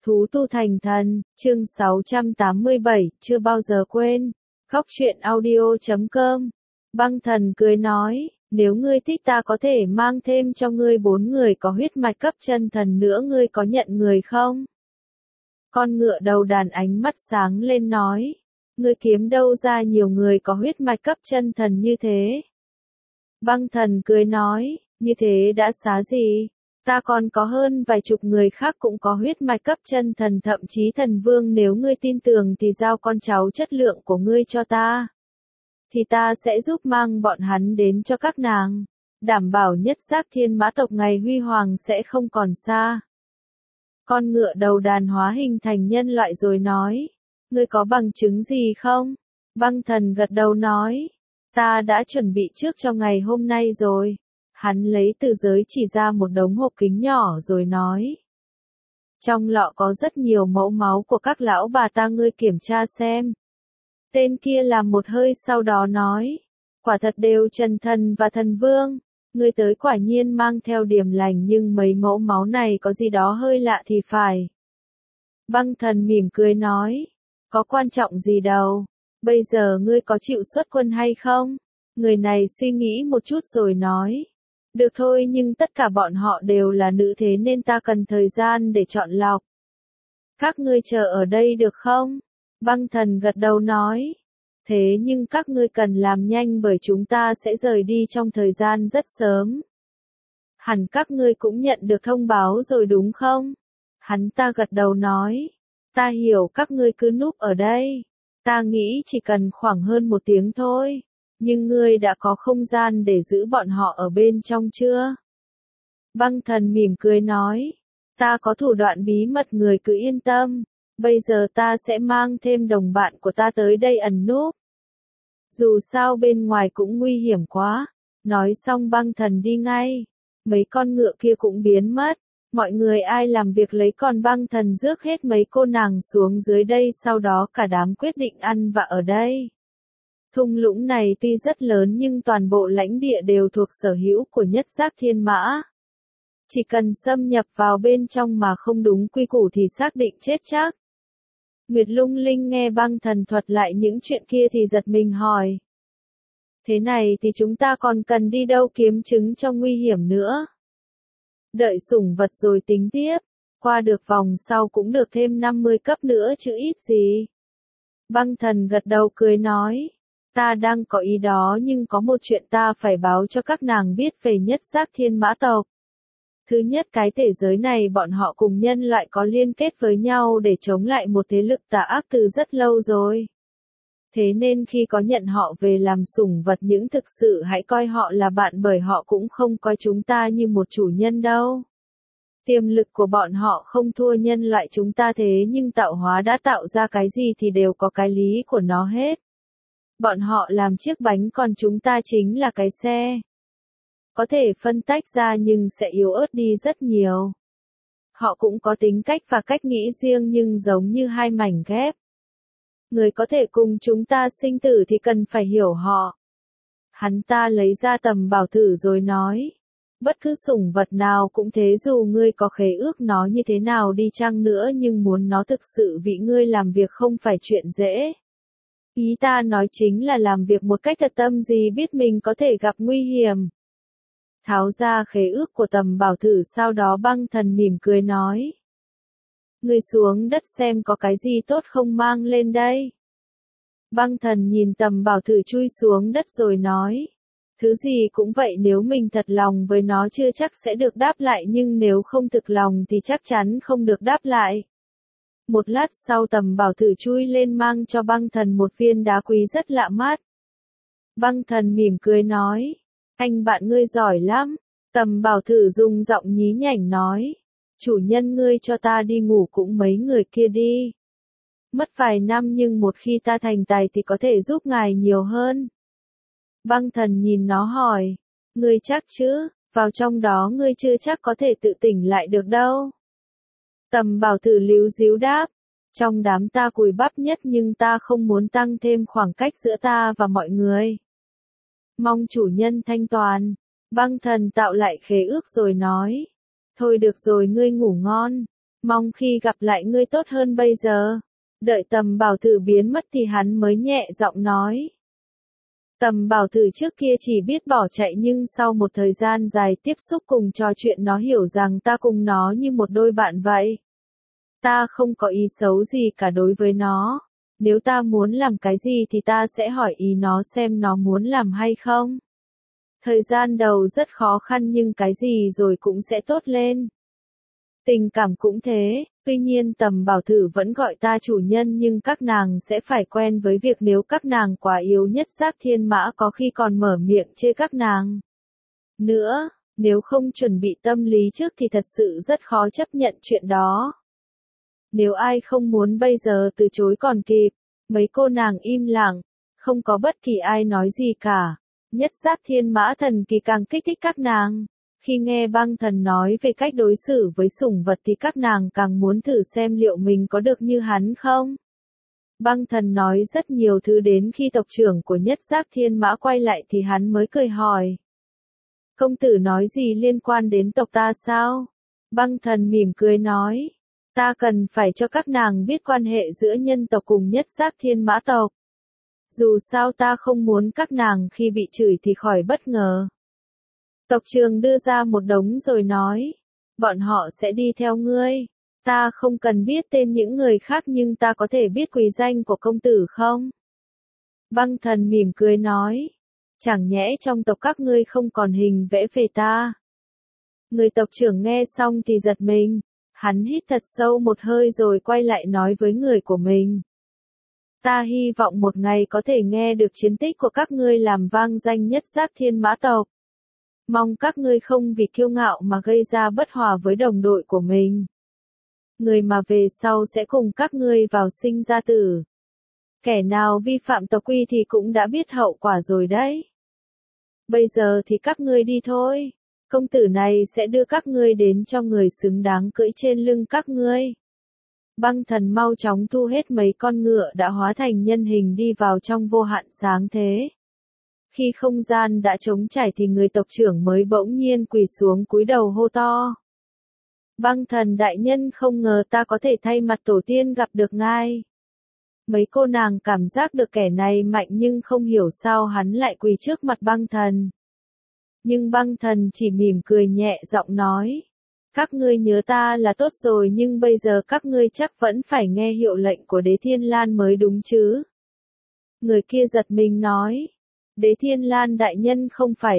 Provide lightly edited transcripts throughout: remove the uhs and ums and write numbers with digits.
Thú tu thành thần, chương 687, chưa bao giờ quên. Góc truyện audio.com. Băng thần cười nói, nếu ngươi thích ta có thể mang thêm cho ngươi 4 người có huyết mạch cấp chân thần nữa, ngươi có nhận người không? Con ngựa đầu đàn ánh mắt sáng lên nói, ngươi kiếm đâu ra nhiều người có huyết mạch cấp chân thần như thế? Băng thần cười nói, như thế đã xá gì? Ta còn có hơn vài chục người khác cũng có huyết mạch cấp chân thần, thậm chí thần vương, nếu ngươi tin tưởng thì giao con cháu chất lượng của ngươi cho ta. Thì ta sẽ giúp mang bọn hắn đến cho các nàng, đảm bảo nhất giác thiên mã tộc ngày huy hoàng sẽ không còn xa. Con ngựa đầu đàn hóa hình thành nhân loại rồi nói, ngươi có bằng chứng gì không? Băng thần gật đầu nói, ta đã chuẩn bị trước cho ngày hôm nay rồi. Hắn lấy từ giới chỉ ra một đống hộp kính nhỏ rồi nói, trong lọ có rất nhiều mẫu máu của các lão bà ta, ngươi kiểm tra xem. Tên kia làm một hơi sau đó nói, quả thật đều chân thần và thần vương, ngươi tới quả nhiên mang theo điểm lành, nhưng mấy mẫu máu này có gì đó hơi lạ thì phải. Băng thần mỉm cười nói, có quan trọng gì đâu, bây giờ ngươi có chịu xuất quân hay không? Người này suy nghĩ một chút rồi nói, được thôi, nhưng tất cả bọn họ đều là nữ, thế nên ta cần thời gian để chọn lọc. Các ngươi chờ ở đây được không? Băng thần gật đầu nói, thế nhưng các ngươi cần làm nhanh bởi chúng ta sẽ rời đi trong thời gian rất sớm. Hẳn các ngươi cũng nhận được thông báo rồi đúng không? Hắn ta gật đầu nói, ta hiểu, các ngươi cứ núp ở đây. Ta nghĩ chỉ cần khoảng hơn 1 tiếng thôi. Nhưng ngươi đã có không gian để giữ bọn họ ở bên trong chưa? Băng thần mỉm cười nói, ta có thủ đoạn bí mật, người cứ yên tâm. Bây giờ ta sẽ mang thêm đồng bạn của ta tới đây ẩn núp. Dù sao bên ngoài cũng nguy hiểm quá. Nói xong băng thần đi ngay. Mấy con ngựa kia cũng biến mất. Mọi người ai làm việc lấy, còn băng thần rước hết mấy cô nàng xuống dưới đây, sau đó cả đám quyết định ăn vạ ở đây. Thung lũng này tuy rất lớn nhưng toàn bộ lãnh địa đều thuộc sở hữu của nhất giác thiên mã. Chỉ cần xâm nhập vào bên trong mà không đúng quy củ thì xác định chết chắc. Nguyệt Lung Linh nghe băng thần thuật lại những chuyện kia thì giật mình hỏi. Thế này thì chúng ta còn cần đi đâu kiếm chứng cho nguy hiểm nữa? Đợi sủng vật rồi tính tiếp, qua được vòng sau cũng được thêm 50 cấp nữa chứ ít gì. Băng thần gật đầu cười nói. Ta đang có ý đó, nhưng có một chuyện ta phải báo cho các nàng biết về nhất giác thiên mã tộc. Thứ nhất, cái thể giới này bọn họ cùng nhân loại có liên kết với nhau để chống lại một thế lực tà ác từ rất lâu rồi. Thế nên khi có nhận họ về làm sủng vật, những thực sự hãy coi họ là bạn, bởi họ cũng không coi chúng ta như một chủ nhân đâu. Tiềm lực của bọn họ không thua nhân loại chúng ta, thế nhưng tạo hóa đã tạo ra cái gì thì đều có cái lý của nó hết. Bọn họ làm chiếc bánh, còn chúng ta chính là cái xe. Có thể phân tách ra nhưng sẽ yếu ớt đi rất nhiều. Họ cũng có tính cách và cách nghĩ riêng nhưng giống như hai mảnh ghép. Người có thể cùng chúng ta sinh tử thì cần phải hiểu họ. Hắn ta lấy ra tầm bảo thử rồi nói. Bất cứ sủng vật nào cũng thế, dù ngươi có khế ước nó như thế nào đi chăng nữa, nhưng muốn nó thực sự vì ngươi làm việc không phải chuyện dễ. Ý ta nói chính là làm việc một cách thật tâm, gì biết mình có thể gặp nguy hiểm. Tháo ra khế ước của tầm bảo thử, sau đó băng thần mỉm cười nói. Ngươi xuống đất xem có cái gì tốt không mang lên đây. Băng thần nhìn tầm bảo thử chui xuống đất rồi nói. Thứ gì cũng vậy, nếu mình thật lòng với nó chưa chắc sẽ được đáp lại, nhưng nếu không thực lòng thì chắc chắn không được đáp lại. Một lát sau tầm bảo thử chui lên mang cho băng thần một viên đá quý rất lạ mắt. Băng thần mỉm cười nói, anh bạn ngươi giỏi lắm. Tầm bảo thử dùng giọng nhí nhảnh nói, chủ nhân ngươi cho ta đi ngủ cũng mấy người kia đi. Mất vài năm nhưng một khi ta thành tài thì có thể giúp ngài nhiều hơn. Băng thần nhìn nó hỏi, ngươi chắc chứ, vào trong đó ngươi chưa chắc có thể tự tỉnh lại được đâu. Tầm bảo thử líu díu đáp, trong đám ta cùi bắp nhất, nhưng ta không muốn tăng thêm khoảng cách giữa ta và mọi người. Mong chủ nhân thanh toàn. Băng thần tạo lại khế ước rồi nói, thôi được rồi, ngươi ngủ ngon. Mong khi gặp lại ngươi tốt hơn bây giờ. Đợi Tầm Bảo Thử biến mất thì hắn mới nhẹ giọng nói. Tầm Bảo Thử trước kia chỉ biết bỏ chạy nhưng sau một thời gian dài tiếp xúc cùng trò chuyện nó hiểu rằng ta cùng nó như một đôi bạn vậy. Ta không có ý xấu gì cả đối với nó. Nếu ta muốn làm cái gì thì ta sẽ hỏi ý nó xem nó muốn làm hay không. Thời gian đầu rất khó khăn nhưng cái gì rồi cũng sẽ tốt lên. Tình cảm cũng thế, tuy nhiên Tầm Bảo Thử vẫn gọi ta chủ nhân nhưng các nàng sẽ phải quen với việc nếu các nàng quá yếu Nhất Giáp Thiên Mã có khi còn mở miệng chê các nàng. Nữa, nếu không chuẩn bị tâm lý trước thì thật sự rất khó chấp nhận chuyện đó. Nếu ai không muốn bây giờ từ chối còn kịp. Mấy cô nàng im lặng, không có bất kỳ ai nói gì cả. Nhất Giác Thiên Mã Thần Kỳ càng kích thích các nàng. Khi nghe Băng Thần nói về cách đối xử với sủng vật thì các nàng càng muốn thử xem liệu mình có được như hắn không. Băng Thần nói rất nhiều thứ đến khi tộc trưởng của Nhất Giác Thiên Mã quay lại thì hắn mới cười hỏi. Công tử nói gì liên quan đến tộc ta sao? Băng Thần mỉm cười nói. Ta cần phải cho các nàng biết quan hệ giữa nhân tộc cùng Nhất Giác Thiên Mã tộc. Dù sao ta không muốn các nàng khi bị chửi thì khỏi bất ngờ. Tộc trưởng đưa ra một đống rồi nói. Bọn họ sẽ đi theo ngươi. Ta không cần biết tên những người khác nhưng ta có thể biết quý danh của công tử không? Băng Thần mỉm cười nói. Chẳng nhẽ trong tộc các ngươi không còn hình vẽ về ta. Người tộc trưởng nghe xong thì giật mình. Hắn hít thật sâu một hơi rồi quay lại nói với người của mình. Ta hy vọng một ngày có thể nghe được chiến tích của các ngươi làm vang danh Nhất Giác Thiên Mã tộc. Mong các ngươi không vì kiêu ngạo mà gây ra bất hòa với đồng đội của mình. Người mà về sau sẽ cùng các ngươi vào sinh ra tử. Kẻ nào vi phạm tộc quy thì cũng đã biết hậu quả rồi đấy. Bây giờ thì các ngươi đi thôi. Công tử này sẽ đưa các ngươi đến cho người xứng đáng cưỡi trên lưng các ngươi. Băng Thần mau chóng thu hết mấy con ngựa đã hóa thành nhân hình đi vào trong vô hạn sáng thế. Khi không gian đã trống trải thì người tộc trưởng mới bỗng nhiên quỳ xuống cúi đầu hô to. Băng Thần đại nhân, không ngờ ta có thể thay mặt tổ tiên gặp được ngài. Mấy cô nàng cảm giác được kẻ này mạnh nhưng không hiểu sao hắn lại quỳ trước mặt Băng Thần. Nhưng Băng Thần chỉ mỉm cười nhẹ giọng nói. Các ngươi nhớ ta là tốt rồi nhưng bây giờ các ngươi chắc vẫn phải nghe hiệu lệnh của Đế Thiên Lan mới đúng chứ. Người kia giật mình nói. Đế Thiên Lan đại nhân không phải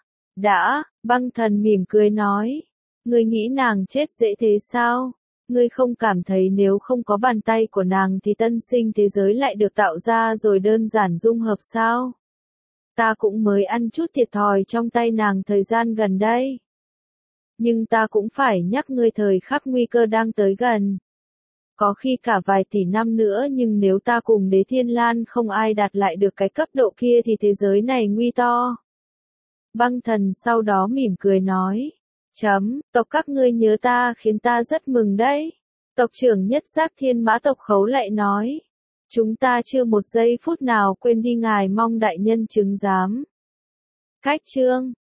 đã, Băng Thần mỉm cười nói. Ngươi nghĩ nàng chết dễ thế sao? Ngươi không cảm thấy nếu không có bàn tay của nàng thì tân sinh thế giới lại được tạo ra rồi đơn giản dung hợp sao? Ta cũng mới ăn chút thiệt thòi trong tay nàng thời gian gần đây. Nhưng ta cũng phải nhắc ngươi thời khắc nguy cơ đang tới gần. Có khi cả vài tỷ năm nữa nhưng nếu ta cùng Đế Thiên Lan không ai đạt lại được cái cấp độ kia thì thế giới này nguy to. Băng Thần sau đó mỉm cười nói. Tộc các ngươi nhớ ta khiến ta rất mừng đấy. Tộc trưởng Nhất Giác Thiên Mã tộc Khấu lại nói. Chúng ta chưa một giây phút nào quên đi ngài, mong đại nhân chứng giám. Cách chương